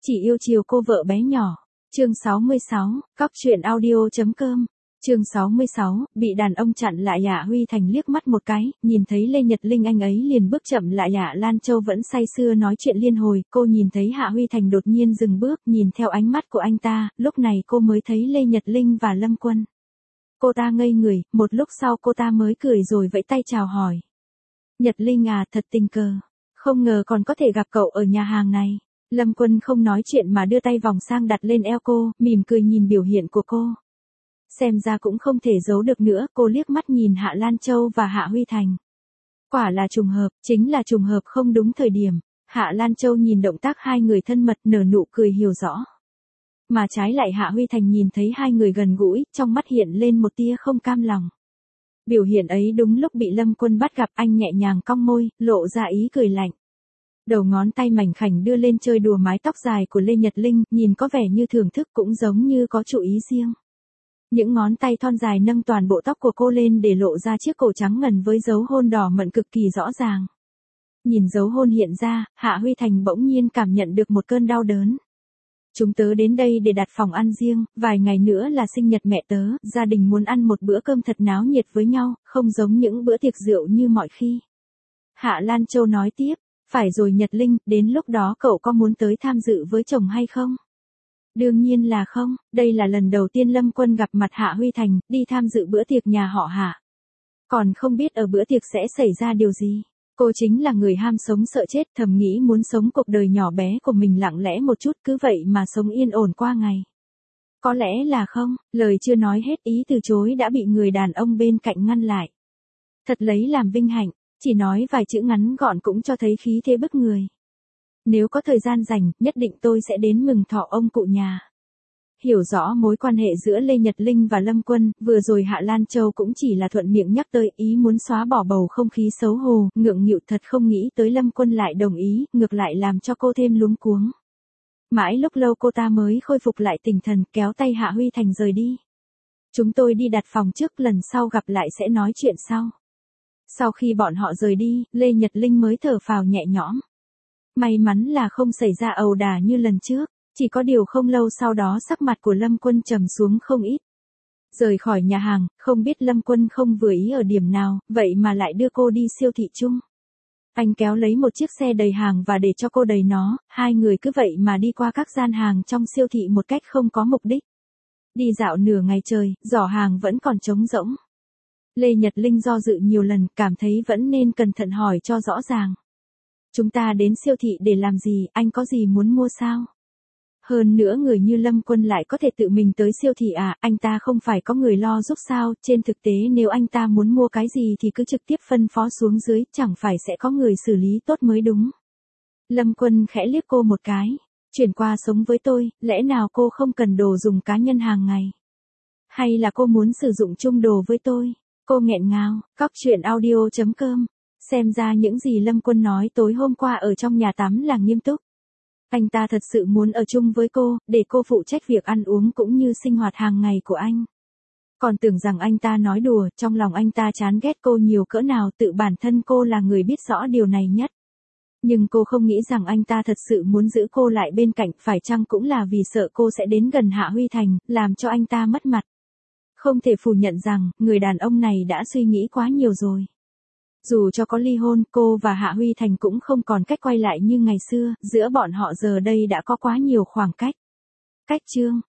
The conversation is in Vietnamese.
Chỉ yêu chiều cô vợ bé nhỏ. Chương 66, Cóc truyện audio.com. Chương 66, bị đàn ông chặn lại. Hạ Huy Thành liếc mắt một cái, nhìn thấy Lê Nhật Linh anh ấy liền bước chậm lại. Hạ Lan Châu vẫn say sưa nói chuyện liên hồi, cô nhìn thấy Hạ Huy Thành đột nhiên dừng bước, nhìn theo ánh mắt của anh ta, lúc này cô mới thấy Lê Nhật Linh và Lâm Quân. Cô ta ngây người, một lúc sau cô ta mới cười rồi vẫy tay chào hỏi. Nhật Linh à, thật tình cờ, không ngờ còn có thể gặp cậu ở nhà hàng này. Lâm Quân không nói chuyện mà đưa tay vòng sang đặt lên eo cô, mỉm cười nhìn biểu hiện của cô. Xem ra cũng không thể giấu được nữa, cô liếc mắt nhìn Hạ Lan Châu và Hạ Huy Thành. Quả là trùng hợp, chính là trùng hợp không đúng thời điểm. Hạ Lan Châu nhìn động tác hai người thân mật nở nụ cười hiểu rõ. Mà trái lại Hạ Huy Thành nhìn thấy hai người gần gũi, trong mắt hiện lên một tia không cam lòng. Biểu hiện ấy đúng lúc bị Lâm Quân bắt gặp, anh nhẹ nhàng cong môi, lộ ra ý cười lạnh. Đầu ngón tay mảnh khảnh đưa lên chơi đùa mái tóc dài của Lê Nhật Linh, nhìn có vẻ như thưởng thức cũng giống như có chủ ý riêng. Những ngón tay thon dài nâng toàn bộ tóc của cô lên để lộ ra chiếc cổ trắng ngần với dấu hôn đỏ mận cực kỳ rõ ràng. Nhìn dấu hôn hiện ra, Hạ Huy Thành bỗng nhiên cảm nhận được một cơn đau đớn. Chúng tớ đến đây để đặt phòng ăn riêng, vài ngày nữa là sinh nhật mẹ tớ, gia đình muốn ăn một bữa cơm thật náo nhiệt với nhau, không giống những bữa tiệc rượu như mọi khi. Hạ Lan Châu nói tiếp, phải rồi Nhật Linh, đến lúc đó cậu có muốn tới tham dự với chồng hay không? Đương nhiên là không, đây là lần đầu tiên Lâm Quân gặp mặt Hạ Huy Thành, đi tham dự bữa tiệc nhà họ Hạ. Còn không biết ở bữa tiệc sẽ xảy ra điều gì. Cô chính là người ham sống sợ chết, thầm nghĩ muốn sống cuộc đời nhỏ bé của mình lặng lẽ một chút, cứ vậy mà sống yên ổn qua ngày. Có lẽ là không, lời chưa nói hết ý từ chối đã bị người đàn ông bên cạnh ngăn lại. Thật lấy làm vinh hạnh, chỉ nói vài chữ ngắn gọn cũng cho thấy khí thế bức người. Nếu có thời gian rảnh, nhất định tôi sẽ đến mừng thọ ông cụ nhà. Hiểu rõ mối quan hệ giữa Lê Nhật Linh và Lâm Quân, vừa rồi Hạ Lan Châu cũng chỉ là thuận miệng nhắc tới, ý muốn xóa bỏ bầu không khí xấu hổ, ngượng nghịu, thật không nghĩ tới Lâm Quân lại đồng ý, ngược lại làm cho cô thêm luống cuống. Mãi lúc lâu cô ta mới khôi phục lại tinh thần, kéo tay Hạ Huy Thành rời đi. Chúng tôi đi đặt phòng trước, lần sau gặp lại sẽ nói chuyện sau. Sau khi bọn họ rời đi, Lê Nhật Linh mới thở phào nhẹ nhõm. May mắn là không xảy ra ẩu đả như lần trước, chỉ có điều không lâu sau đó sắc mặt của Lâm Quân trầm xuống không ít. Rời khỏi nhà hàng, không biết Lâm Quân không vừa ý ở điểm nào, vậy mà lại đưa cô đi siêu thị chung. Anh kéo lấy một chiếc xe đầy hàng và để cho cô đầy nó, hai người cứ vậy mà đi qua các gian hàng trong siêu thị một cách không có mục đích. Đi dạo nửa ngày trời, giỏ hàng vẫn còn trống rỗng. Lê Nhật Linh do dự nhiều lần, cảm thấy vẫn nên cẩn thận hỏi cho rõ ràng. Chúng ta đến siêu thị để làm gì, anh có gì muốn mua sao? Hơn nữa người như Lâm Quân lại có thể tự mình tới siêu thị à, anh ta không phải có người lo giúp sao, trên thực tế nếu anh ta muốn mua cái gì thì cứ trực tiếp phân phó xuống dưới, chẳng phải sẽ có người xử lý tốt mới đúng. Lâm Quân khẽ liếc cô một cái, chuyển qua sống với tôi, lẽ nào cô không cần đồ dùng cá nhân hàng ngày? Hay là cô muốn sử dụng chung đồ với tôi? Cô nghẹn ngào, Cóc truyện audio.com. Xem ra những gì Lâm Quân nói tối hôm qua ở trong nhà tắm là nghiêm túc. Anh ta thật sự muốn ở chung với cô, để cô phụ trách việc ăn uống cũng như sinh hoạt hàng ngày của anh. Còn tưởng rằng anh ta nói đùa, trong lòng anh ta chán ghét cô nhiều cỡ nào, tự bản thân cô là người biết rõ điều này nhất. Nhưng cô không nghĩ rằng anh ta thật sự muốn giữ cô lại bên cạnh, phải chăng cũng là vì sợ cô sẽ đến gần Hạ Huy Thành, làm cho anh ta mất mặt. Không thể phủ nhận rằng, người đàn ông này đã suy nghĩ quá nhiều rồi. Dù cho có ly hôn, cô và Hạ Huy Thành cũng không còn cách quay lại như ngày xưa, giữa bọn họ giờ đây đã có quá nhiều khoảng cách. Cách chương